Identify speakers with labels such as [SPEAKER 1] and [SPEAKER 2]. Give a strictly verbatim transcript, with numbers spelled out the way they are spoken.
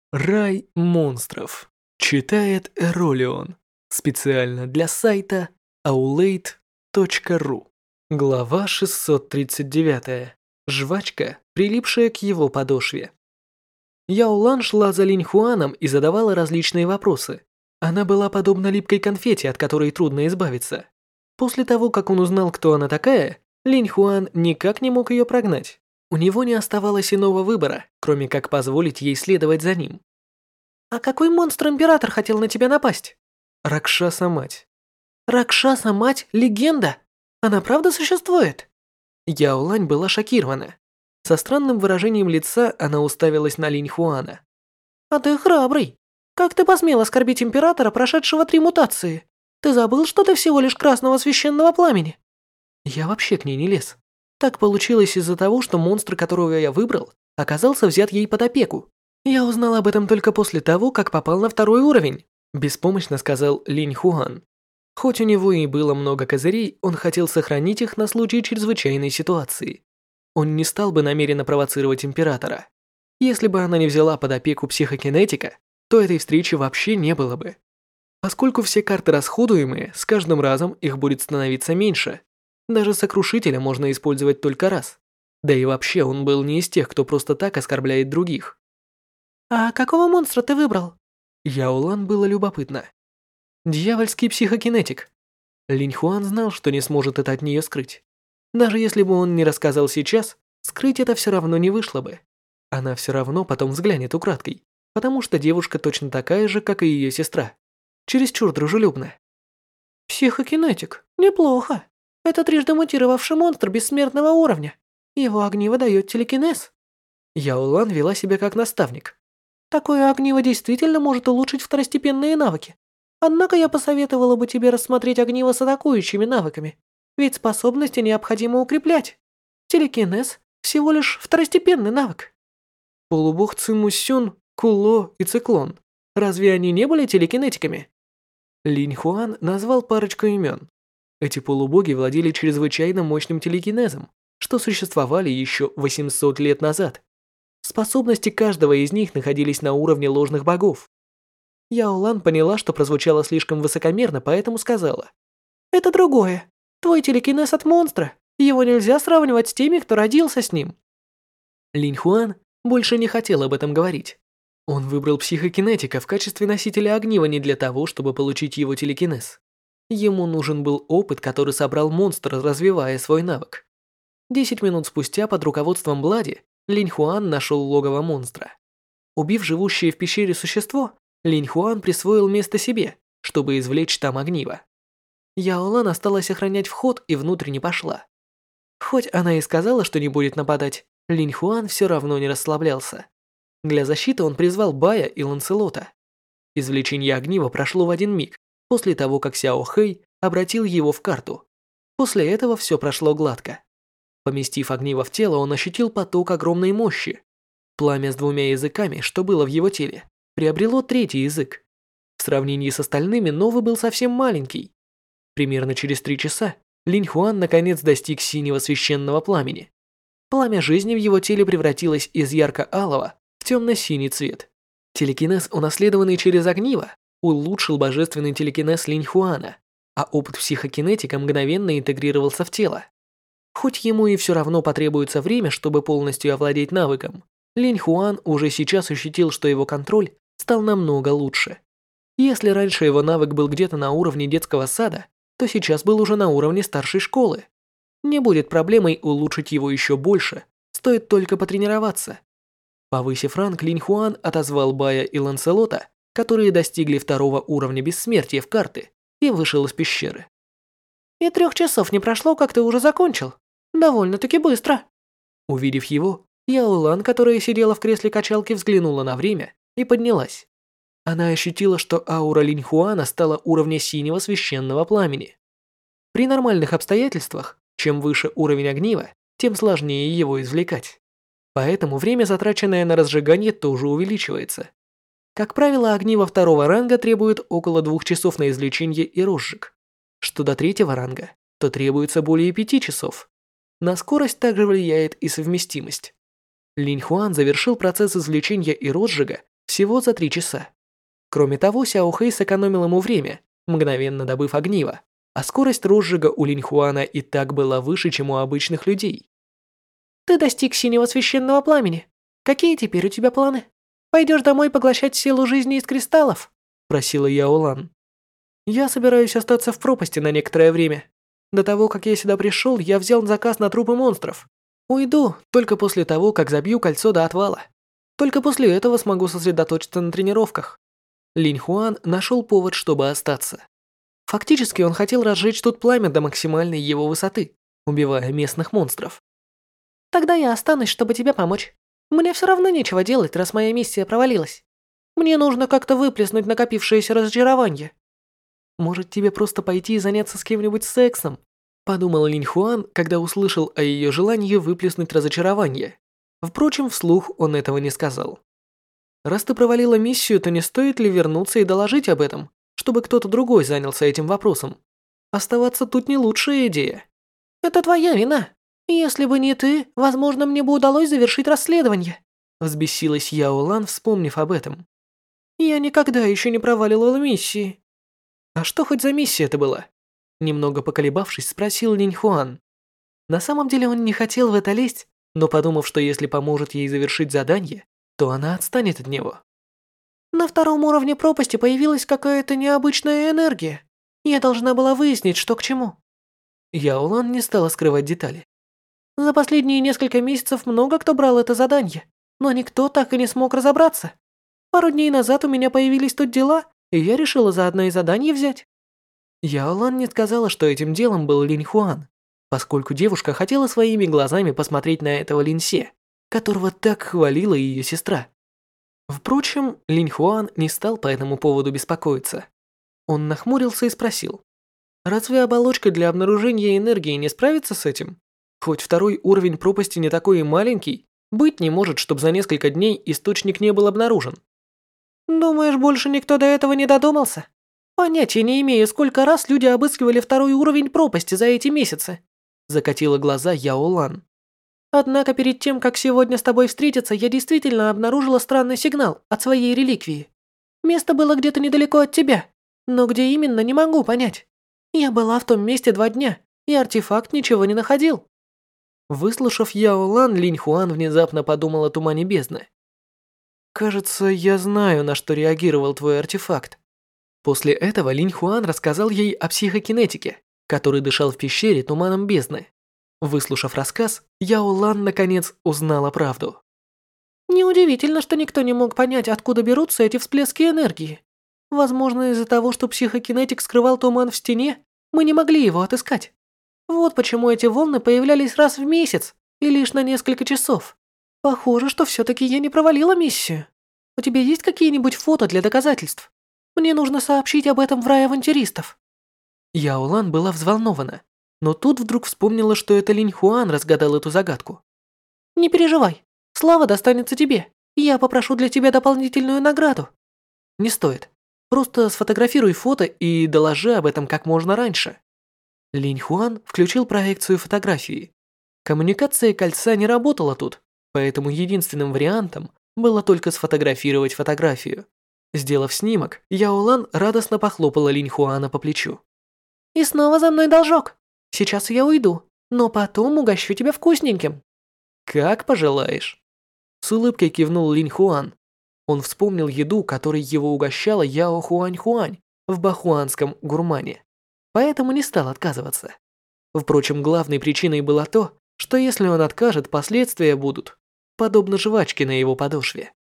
[SPEAKER 1] Рай монстров. Читает Эролион. Специально для сайта аулейт точка ру. Глава шестьсот тридцать девять. Жвачка, прилипшая к его подошве. Яолан шла за Линьхуаном и задавала различные вопросы. Она была подобна липкой конфете, от которой трудно избавиться. После того, как он узнал, кто она такая, Линьхуан никак не мог ее прогнать. У него не оставалось иного выбора, кроме как позволить ей следовать за ним. «А какой монстр-император хотел на тебя напасть?» Ракшаса-мать. «Ракшаса-мать – легенда? Она правда существует?» Яолань была шокирована. Со странным выражением лица она уставилась на Линьхуана. «А ты храбрый. Как ты посмел оскорбить императора, прошедшего три мутации? Ты забыл, что ты всего лишь красного священного пламени?» Я вообще к ней не лез. Так получилось из-за того, что монстр, которого я выбрал, оказался взят ей под опеку. Я узнал об этом только после того, как попал на второй уровень, беспомощно сказал Линьхуан. Хоть у него и было много козырей, он хотел сохранить их на случай чрезвычайной ситуации. Он не стал бы намеренно провоцировать императора. Если бы она не взяла под опеку психокинетика, то этой встречи вообще не было бы. Поскольку все карты расходуемые, с каждым разом их будет становиться меньше. Даже сокрушителя можно использовать только раз. Да и вообще он был не из тех, кто просто так оскорбляет других. «А какого монстра ты выбрал?» Яолан было любопытно. «Дьявольский психокинетик». Линьхуан знал, что не сможет это от нее скрыть. Даже если бы он не рассказал сейчас, скрыть это все равно не вышло бы. Она все равно потом взглянет украдкой, потому что девушка точно такая же, как и ее сестра. Чересчур дружелюбна. «Психокинетик. Неплохо. Это трижды мутировавший монстр бессмертного уровня. Его огниво дает телекинез». Яолан вела себя как наставник. «Такое огниво действительно может улучшить второстепенные навыки. Однако я посоветовала бы тебе рассмотреть огниво с атакующими навыками, ведь способности необходимо укреплять. Телекинез – всего лишь второстепенный навык». Полубог Цимусюн, Куло и Циклон. Разве они не были телекинетиками? Линьхуан назвал парочку имен. Эти полубоги владели чрезвычайно мощным телекинезом, что существовали еще восемьсот лет назад. Способности каждого из них находились на уровне ложных богов. Яолан поняла, что прозвучало слишком высокомерно, поэтому сказала: «Это другое. Твой телекинез от монстра. Его нельзя сравнивать с теми, кто родился с ним». Линьхуан больше не хотел об этом говорить. Он выбрал психокинетика в качестве носителя огнива не для того, чтобы получить его телекинез. Ему нужен был опыт, который собрал монстр, развивая свой навык. Десять минут спустя под руководством Блади Линьхуан нашел логово монстра. Убив живущее в пещере существо, Линьхуан присвоил место себе, чтобы извлечь там огниво. Яолан осталась охранять вход и внутрь не пошла. Хоть она и сказала, что не будет нападать, Линьхуан все равно не расслаблялся. Для защиты он призвал Бая и Ланселота. Извлечение огнива прошло в один миг, после того, как Сяо Хэй обратил его в карту. После этого все прошло гладко. Поместив огниво в тело, он ощутил поток огромной мощи. Пламя с двумя языками, что было в его теле, приобрело третий язык. В сравнении с остальными новый был совсем маленький. Примерно через три часа Линьхуан наконец достиг синего священного пламени. Пламя жизни в его теле превратилось из ярко-алого в темно-синий цвет. Телекинез, унаследованный через огниво, улучшил божественный телекинез Линьхуана, а опыт психокинетика мгновенно интегрировался в тело. Хоть ему и все равно потребуется время, чтобы полностью овладеть навыком, Линьхуан уже сейчас ощутил, что его контроль стал намного лучше. Если раньше его навык был где-то на уровне детского сада, то сейчас был уже на уровне старшей школы. Не будет проблемой улучшить его еще больше, стоит только потренироваться. Повысив ранг, Линьхуан отозвал Бая и Ланселота, которые достигли второго уровня бессмертия в карты, и вышел из пещеры. «И трех часов не прошло, как ты уже закончил. Довольно-таки быстро». Увидев его, Яолан, которая сидела в кресле качалки, взглянула на время и поднялась. Она ощутила, что аура Линьхуана стала уровня синего священного пламени. При нормальных обстоятельствах, чем выше уровень огнива, тем сложнее его извлекать. Поэтому время, затраченное на разжигание, тоже увеличивается. Как правило, огниво второго ранга требует около двух часов на извлечение и розжиг. Что до третьего ранга, то требуется более пяти часов. На скорость также влияет и совместимость. Линьхуан завершил процесс извлечения и розжига Всего за три часа. Кроме того, Сяо Хэй сэкономил ему время, мгновенно добыв огниво, а скорость розжига у Линьхуана и так была выше, чем у обычных людей. «Ты достиг синего священного пламени. Какие теперь у тебя планы? Пойдешь домой поглощать силу жизни из кристаллов?» – просила Яолан. «Я собираюсь остаться в пропасти на некоторое время. До того, как я сюда пришел, я взял заказ на трупы монстров. Уйду только после того, как забью кольцо до отвала. Только после этого смогу сосредоточиться на тренировках». Линьхуан нашел повод, чтобы остаться. Фактически он хотел разжечь тут пламя до максимальной его высоты, убивая местных монстров. «Тогда я останусь, чтобы тебе помочь. Мне все равно нечего делать, раз моя миссия провалилась. Мне нужно как-то выплеснуть накопившееся разочарование». «Может, тебе просто пойти и заняться с кем-нибудь сексом?» подумал Линьхуан, когда услышал о ее желании выплеснуть разочарование. Впрочем, вслух он этого не сказал. «Раз ты провалила миссию, то не стоит ли вернуться и доложить об этом, чтобы кто-то другой занялся этим вопросом? Оставаться тут не лучшая идея». «Это твоя вина. Если бы не ты, возможно, мне бы удалось завершить расследование», взбесилась Яолан, вспомнив об этом. «Я никогда еще не проваливала миссии». «А что хоть за миссия это была?» Немного поколебавшись, спросил Линьхуан. На самом деле он не хотел в это лезть, но подумав, что если поможет ей завершить задание, то она отстанет от него. «На втором уровне пропасти появилась какая-то необычная энергия. Я должна была выяснить, что к чему». Яолан не стала скрывать детали. «За последние несколько месяцев много кто брал это задание, но никто так и не смог разобраться. Пару дней назад у меня появились тут дела, и я решила заодно и задание взять». Яолан не сказала, что этим делом был Линьхуан, поскольку девушка хотела своими глазами посмотреть на этого Линсе, которого так хвалила ее сестра. Впрочем, Линьхуан не стал по этому поводу беспокоиться. Он нахмурился и спросил: «Разве оболочка для обнаружения энергии не справится с этим? Хоть второй уровень пропасти не такой и маленький, быть не может, чтобы за несколько дней источник не был обнаружен». «Думаешь, больше никто до этого не додумался? Понятия не имею, сколько раз люди обыскивали второй уровень пропасти за эти месяцы», закатила глаза Яолан. «Однако перед тем, как сегодня с тобой встретиться, я действительно обнаружила странный сигнал от своей реликвии. Место было где-то недалеко от тебя, но где именно, не могу понять. Я была в том месте два дня, и артефакт ничего не находил». Выслушав Яолан, Линьхуан внезапно подумал о тумане бездны. «Кажется, я знаю, на что реагировал твой артефакт». После этого Линьхуан рассказал ей о психокинетике, который дышал в пещере туманом бездны. Выслушав рассказ, Яолан наконец узнала правду. «Неудивительно, что никто не мог понять, откуда берутся эти всплески энергии. Возможно, из-за того, что психокинетик скрывал туман в стене, мы не могли его отыскать. Вот почему эти волны появлялись раз в месяц и лишь на несколько часов. Похоже, что все-таки я не провалила миссию. У тебя есть какие-нибудь фото для доказательств? Мне нужно сообщить об этом в рай авантюристов». Яолан была взволнована, но тут вдруг вспомнила, что это Линьхуан разгадал эту загадку. «Не переживай, слава достанется тебе. Я попрошу для тебя дополнительную награду». «Не стоит. Просто сфотографируй фото и доложи об этом как можно раньше». Линьхуан включил проекцию фотографии. Коммуникация кольца не работала тут, поэтому единственным вариантом было только сфотографировать фотографию. Сделав снимок, Яолан радостно похлопала Линьхуана по плечу. «И снова за мной должок. Сейчас я уйду, но потом угощу тебя вкусненьким». «Как пожелаешь». С улыбкой кивнул Линьхуан. Он вспомнил еду, которой его угощала Яо Хуань-Хуань в бахуанском гурмане, поэтому не стал отказываться. Впрочем, главной причиной было то, что если он откажет, последствия будут, подобно жвачке на его подошве.